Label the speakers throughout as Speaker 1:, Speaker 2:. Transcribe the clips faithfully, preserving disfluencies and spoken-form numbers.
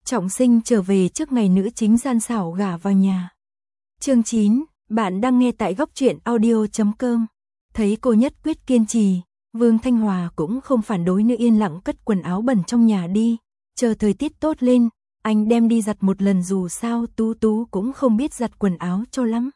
Speaker 1: Trọng sinh trở về trước ngày nữ chính gian xảo gả vào nhà. Chương chín, bạn đang nghe tại góc truyện audio chấm com. Thấy cô nhất quyết kiên trì, Vương Thanh Hòa cũng không phản đối nữa, yên lặng cất quần áo bẩn trong nhà đi. Chờ thời tiết tốt lên, anh đem đi giặt một lần, dù sao Tú Tú cũng không biết giặt quần áo cho lắm.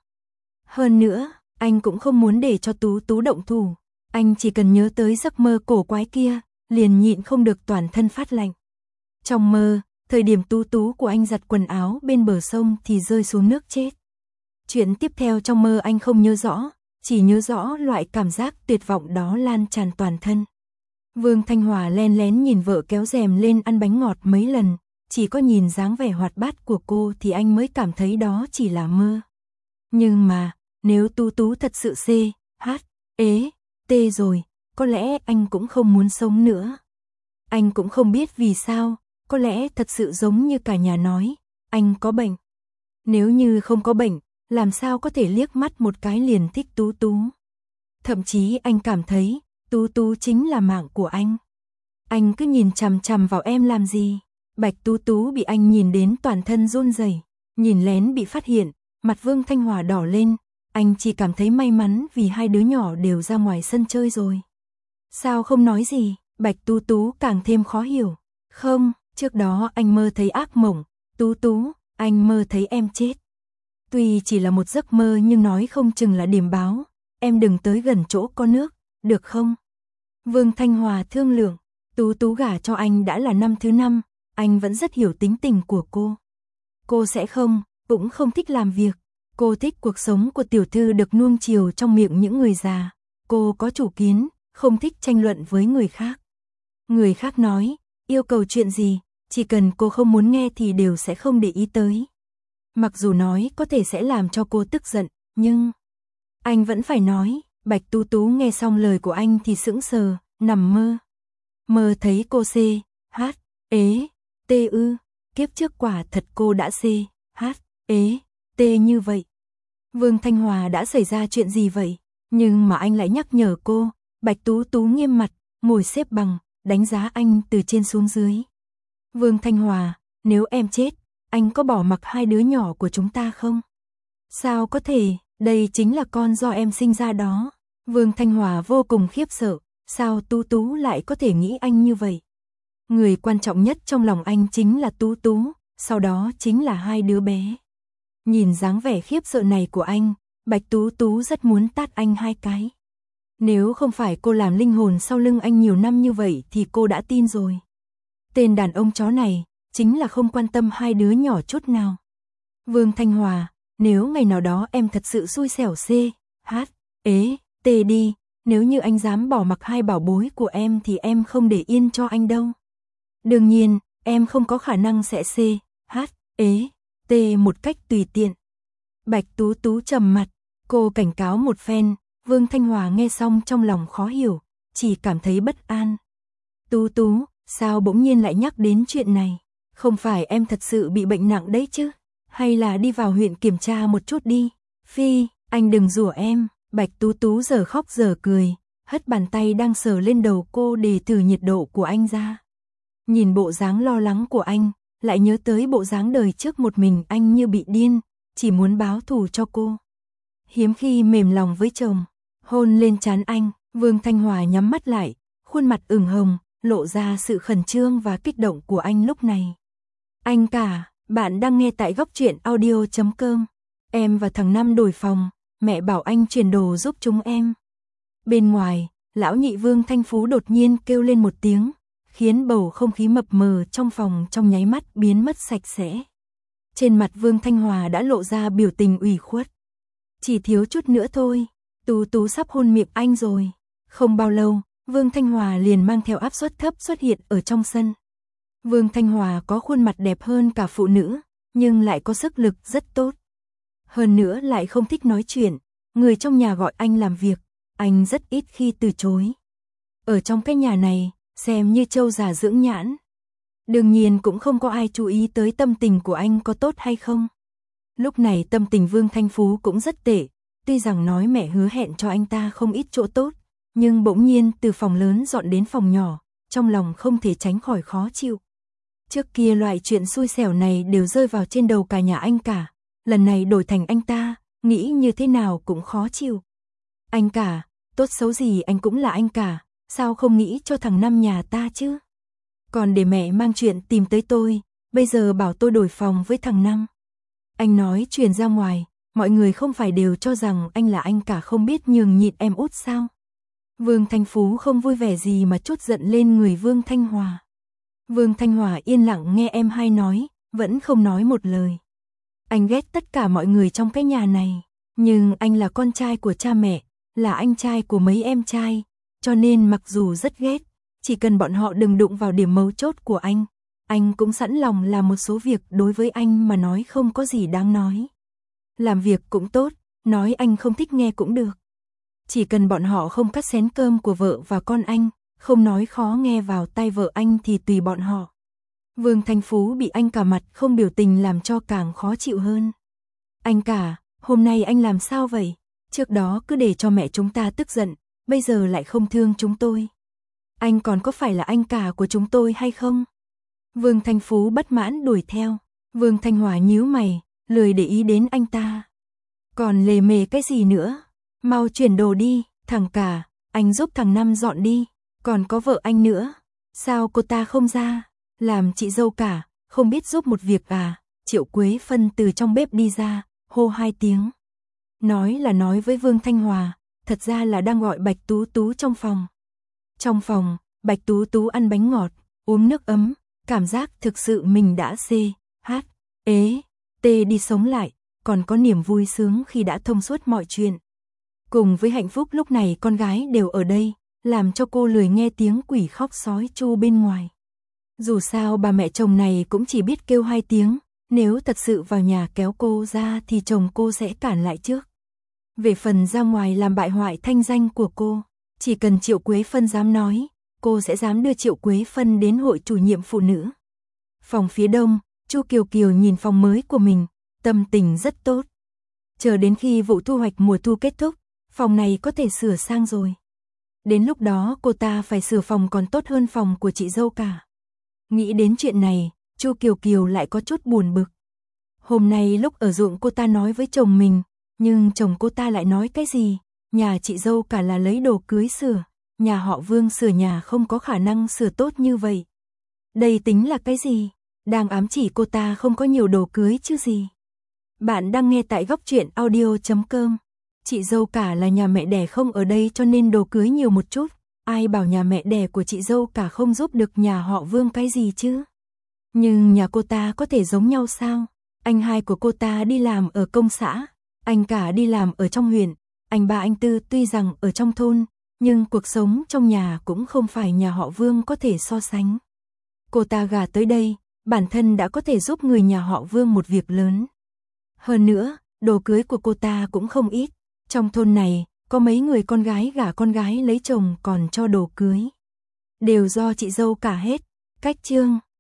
Speaker 1: Hơn nữa, anh cũng không muốn để cho Tú Tú động thủ. Anh chỉ cần nhớ tới giấc mơ cổ quái kia, liền nhịn không được toàn thân phát lạnh. Trong mơ, thời điểm Tú Tú của anh giặt quần áo bên bờ sông thì rơi xuống nước chết. Chuyện tiếp theo trong mơ anh không nhớ rõ, chỉ nhớ rõ loại cảm giác tuyệt vọng đó lan tràn toàn thân. Vương Thanh Hòa len lén nhìn vợ kéo rèm lên ăn bánh ngọt mấy lần, chỉ có nhìn dáng vẻ hoạt bát của cô thì anh mới cảm thấy đó chỉ là mơ. Nhưng mà, nếu Tú Tú thật sự C, H, ế, T rồi, có lẽ anh cũng không muốn sống nữa. Anh cũng không biết vì sao, có lẽ thật sự giống như cả nhà nói, anh có bệnh. Nếu như không có bệnh, làm sao có thể liếc mắt một cái liền thích Tú Tú. Thậm chí anh cảm thấy, Tú Tú chính là mạng của anh. Anh cứ nhìn chằm chằm vào em làm gì? Bạch Tú Tú bị anh nhìn đến toàn thân run rẩy, nhìn lén bị phát hiện, mặt Vương Thanh Hòa đỏ lên. Anh chỉ cảm thấy may mắn vì hai đứa nhỏ đều ra ngoài sân chơi rồi. Sao không nói gì? Bạch Tú Tú càng thêm khó hiểu. Không, trước đó anh mơ thấy ác mộng. Tú Tú, anh mơ thấy em chết. Tuy chỉ là một giấc mơ nhưng nói không chừng là điểm báo. Em đừng tới gần chỗ có nước, được không? Vương Thanh Hòa thương lượng. Tú Tú gả cho anh đã là năm thứ năm, anh vẫn rất hiểu tính tình của cô. Cô sẽ không, cũng không thích làm việc. Cô thích cuộc sống của tiểu thư được nuông chiều trong miệng những người già. Cô có chủ kiến, không thích tranh luận với người khác. Người khác nói, yêu cầu chuyện gì, chỉ cần cô không muốn nghe thì đều sẽ không để ý tới. Mặc dù nói có thể sẽ làm cho cô tức giận, nhưng anh vẫn phải nói. Bạch Tú Tú nghe xong lời của anh thì sững sờ, nằm mơ. Mơ thấy cô C, H, ế, T ư, kiếp trước quả thật cô đã C, H, ế, T như vậy. Vương Thanh Hòa đã xảy ra chuyện gì vậy? Nhưng mà anh lại nhắc nhở cô. Bạch Tú Tú nghiêm mặt, ngồi xếp bằng, đánh giá anh từ trên xuống dưới. Vương Thanh Hòa, nếu em chết, anh có bỏ mặc hai đứa nhỏ của chúng ta không? Sao có thể, đây chính là con do em sinh ra đó. Vương Thanh Hòa vô cùng khiếp sợ, sao Tú Tú lại có thể nghĩ anh như vậy? Người quan trọng nhất trong lòng anh chính là Tú Tú, sau đó chính là hai đứa bé. Nhìn dáng vẻ khiếp sợ này của anh, Bạch Tú Tú rất muốn tát anh hai cái. Nếu không phải cô làm linh hồn sau lưng anh nhiều năm như vậy thì cô đã tin rồi. Tên đàn ông chó này, chính là không quan tâm hai đứa nhỏ chút nào. Vương Thanh Hòa, nếu ngày nào đó em thật sự xui xẻo C, H, ế, T đi, nếu như anh dám bỏ mặc hai bảo bối của em thì em không để yên cho anh đâu. Đương nhiên, em không có khả năng sẽ C, H, ế, T một cách tùy tiện. Bạch Tú Tú trầm mặt, cô cảnh cáo một phen. Vương Thanh Hòa nghe xong trong lòng khó hiểu, chỉ cảm thấy bất an. Tú Tú, sao bỗng nhiên lại nhắc đến chuyện này? Không phải em thật sự bị bệnh nặng đấy chứ? Hay là đi vào huyện kiểm tra một chút đi? Phi, anh đừng rủa em. Bạch Tú Tú giờ khóc giờ cười, hất bàn tay đang sờ lên đầu cô để thử nhiệt độ của anh ra. Nhìn bộ dáng lo lắng của anh, lại nhớ tới bộ dáng đời trước một mình anh như bị điên, chỉ muốn báo thù cho cô. Hiếm khi mềm lòng với chồng, hôn lên trán anh. Vương Thanh Hòa nhắm mắt lại, khuôn mặt ửng hồng, lộ ra sự khẩn trương và kích động của anh lúc này. Anh cả, bạn đang nghe tại góc truyện audio chấm com. Em và thằng Năm đổi phòng, mẹ bảo anh chuyển đồ giúp chúng em. Bên ngoài, lão nhị Vương Thanh Phú đột nhiên kêu lên một tiếng, khiến bầu không khí mập mờ trong phòng trong nháy mắt biến mất sạch sẽ. Trên mặt Vương Thanh Hòa đã lộ ra biểu tình ủy khuất. Chỉ thiếu chút nữa thôi, Tú Tú sắp hôn miệng anh rồi. Không bao lâu, Vương Thanh Hòa liền mang theo áp suất thấp xuất hiện ở trong sân. Vương Thanh Hòa có khuôn mặt đẹp hơn cả phụ nữ, nhưng lại có sức lực rất tốt. Hơn nữa lại không thích nói chuyện, người trong nhà gọi anh làm việc, anh rất ít khi từ chối. Ở trong cái nhà này, xem như trâu già dưỡng nhãn. Đương nhiên cũng không có ai chú ý tới tâm tình của anh có tốt hay không. Lúc này tâm tình Vương Thanh Phú cũng rất tệ, tuy rằng nói mẹ hứa hẹn cho anh ta không ít chỗ tốt, nhưng bỗng nhiên từ phòng lớn dọn đến phòng nhỏ, trong lòng không thể tránh khỏi khó chịu. Trước kia loại chuyện xui xẻo này đều rơi vào trên đầu cả nhà anh cả, lần này đổi thành anh ta, nghĩ như thế nào cũng khó chịu. Anh cả, tốt xấu gì anh cũng là anh cả, sao không nghĩ cho thằng Năm nhà ta chứ? Còn để mẹ mang chuyện tìm tới tôi, bây giờ bảo tôi đổi phòng với thằng Năm. Anh nói truyền ra ngoài, mọi người không phải đều cho rằng anh là anh cả không biết nhường nhịn em út sao? Vương Thanh Phú không vui vẻ gì mà trút giận lên người Vương Thanh Hòa. Vương Thanh Hòa yên lặng nghe em hai nói, vẫn không nói một lời. Anh ghét tất cả mọi người trong cái nhà này, nhưng anh là con trai của cha mẹ, là anh trai của mấy em trai, cho nên mặc dù rất ghét, chỉ cần bọn họ đừng đụng vào điểm mấu chốt của anh, anh cũng sẵn lòng làm một số việc đối với anh mà nói không có gì đáng nói. Làm việc cũng tốt, nói anh không thích nghe cũng được. Chỉ cần bọn họ không cắt xén cơm của vợ và con anh, không nói khó nghe vào tai vợ anh thì tùy bọn họ. Vương Thanh Phú bị anh cả mặt không biểu tình làm cho càng khó chịu hơn. Anh cả, hôm nay anh làm sao vậy? Trước đó cứ để cho mẹ chúng ta tức giận, bây giờ lại không thương chúng tôi. Anh còn có phải là anh cả của chúng tôi hay không? Vương Thanh Phú bất mãn đuổi theo. Vương Thanh Hòa nhíu mày, lười để ý đến anh ta. Còn lề mề cái gì nữa? Mau chuyển đồ đi, thằng cả, anh giúp thằng Năm dọn đi. Còn có vợ anh nữa, sao cô ta không ra? Làm chị dâu cả, không biết giúp một việc à? Triệu Quế Phân từ trong bếp đi ra, hô hai tiếng. Nói là nói với Vương Thanh Hòa, thật ra là đang gọi Bạch Tú Tú trong phòng. Trong phòng, Bạch Tú Tú ăn bánh ngọt, uống nước ấm, cảm giác thực sự mình đã xê, hát, ế, tê đi sống lại, còn có niềm vui sướng khi đã thông suốt mọi chuyện. Cùng với hạnh phúc lúc này con gái đều ở đây, làm cho cô lười nghe tiếng quỷ khóc sói tru bên ngoài. Dù sao bà mẹ chồng này cũng chỉ biết kêu hai tiếng, nếu thật sự vào nhà kéo cô ra thì chồng cô sẽ cản lại trước. Về phần ra ngoài làm bại hoại thanh danh của cô, chỉ cần Triệu Quế Phân dám nói, cô sẽ dám đưa Triệu Quế Phân đến hội chủ nhiệm phụ nữ. Phòng phía đông, Chu Kiều Kiều nhìn phòng mới của mình, tâm tình rất tốt. Chờ đến khi vụ thu hoạch mùa thu kết thúc, phòng này có thể sửa sang rồi. Đến lúc đó cô ta phải sửa phòng còn tốt hơn phòng của chị dâu cả. Nghĩ đến chuyện này, Chu Kiều Kiều lại có chút buồn bực. Hôm nay lúc ở ruộng cô ta nói với chồng mình, nhưng chồng cô ta lại nói cái gì? Nhà chị dâu cả là lấy đồ cưới sửa, nhà họ Vương sửa nhà không có khả năng sửa tốt như vậy. Đây tính là cái gì? Đang ám chỉ cô ta không có nhiều đồ cưới chứ gì. Bạn đang nghe tại góc truyện audio chấm com. Chị dâu cả là nhà mẹ đẻ không ở đây cho nên đồ cưới nhiều một chút. Ai bảo nhà mẹ đẻ của chị dâu cả không giúp được nhà họ Vương cái gì chứ? Nhưng nhà cô ta có thể giống nhau sao? Anh hai của cô ta đi làm ở công xã, anh cả đi làm ở trong huyện, anh ba anh tư tuy rằng ở trong thôn, nhưng cuộc sống trong nhà cũng không phải nhà họ Vương có thể so sánh. Cô ta gả tới đây, bản thân đã có thể giúp người nhà họ Vương một việc lớn. Hơn nữa, đồ cưới của cô ta cũng không ít. Trong thôn này, có mấy người con gái gả con gái lấy chồng còn cho đồ cưới. Đều do chị dâu cả hết. Cách chương